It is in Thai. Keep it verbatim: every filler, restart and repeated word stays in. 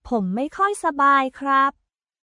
ผมไม่ค่อยสบายครับ